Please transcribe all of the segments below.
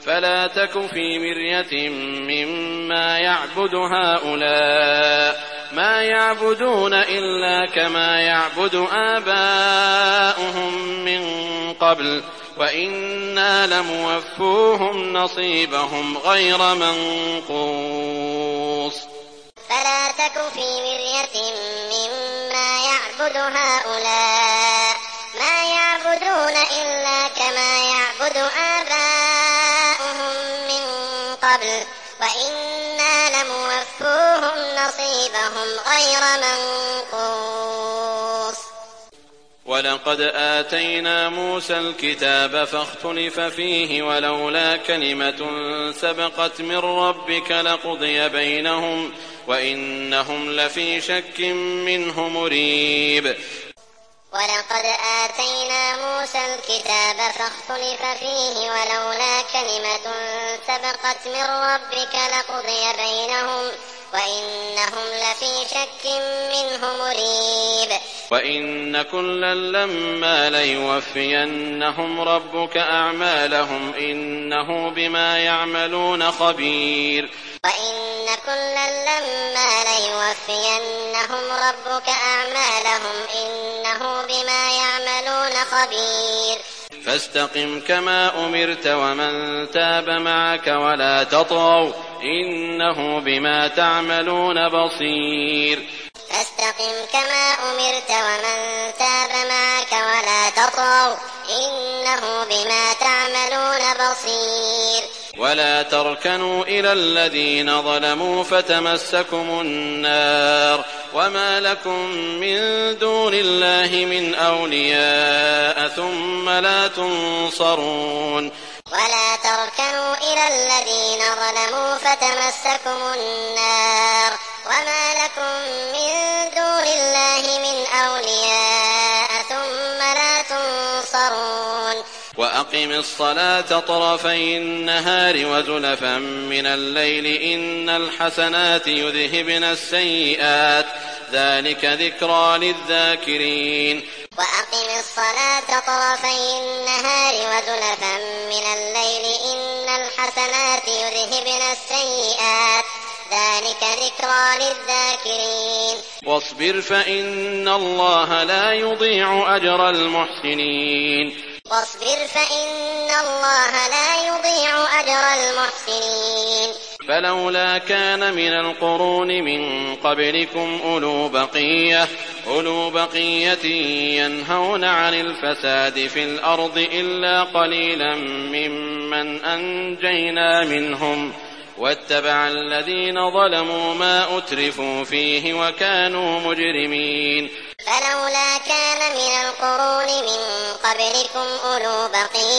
فلا تك في مرية مما يعبد هؤلاء ما يعبدون إلا كما يعبد آباؤهم من قبل وإنا لموفوهم نصيبهم غير منقوص فلا تك في مرية مما يعبد هؤلاء ما يعبدون إلا كما يعبد آباؤهم من قبل وإنا لموفوهم نصيبهم غير منقوص ولقد آتينا موسى الكتاب فاختلف فيه ولولا كلمة سبقت من ربك لقضي بينهم وإنهم لفي شك منه مريب ولقد آتينا موسى الكتاب فاختلف فيه ولولا كلمة سبقت من ربك لقضي بينهم وإنهم لفي شك منه مريب وإن كلا لما ليوفينهم ربك أعمالهم إنه بما يعملون خبير وإن كلا لما ليوفينهم ربك أعمالهم إنه بما يعملون خبير فاستقم كما أمرت ومن تاب معك ولا تطغوا إنه بما تعملون بصير فاستقم كما أمرت ومن تاب معك ولا تطغوا إنه بما تعملون بصير ولا تركنوا إلى الذين ظلموا فتمسكم النار وما لكم من دون الله من أولياء ثم لا تنصرون ولا تركنوا إلى الذين ظلموا فتمسكم النار وما لكم من دون الله من أولياء ثم لا تنصرون وأقم الصلاة طرفي النهار وزلفا من الليل إن الحسنات يذهبن السيئات ذلك ذكرى للذاكرين وأقم الصلاة طرفي النهار وزلفا من الليل إن الحسنات يذهبن السيئات ذلك ذكرى للذاكرين واصبر فإن الله لا يضيع أجر المحسنين واصبر فإن الله لا يضيع أجر المحسنين فلولا كان من القرون من قبلكم أولو بقية ينهون عن الفساد في الأرض إلا قليلا ممن أنجينا منهم واتبع الذين ظلموا ما أترفوا فيه وكانوا مجرمين فلولا كان من القرون من قبلكم أولو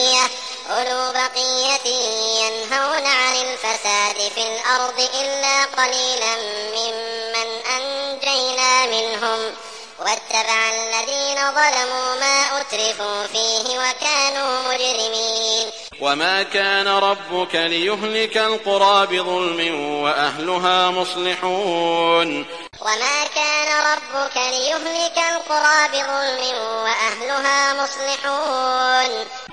بقية ينهون عن الفساد في الأرض إلا قليلا ممن أنجينا منهم واتبع الذين ظلموا ما أترفوا فيه وكانوا مجرمين وما كان ربك ليهلك القرى بظلم وأهلها مصلحون وما كان ربك ليهلك القرى بظلم وأهلها مصلحون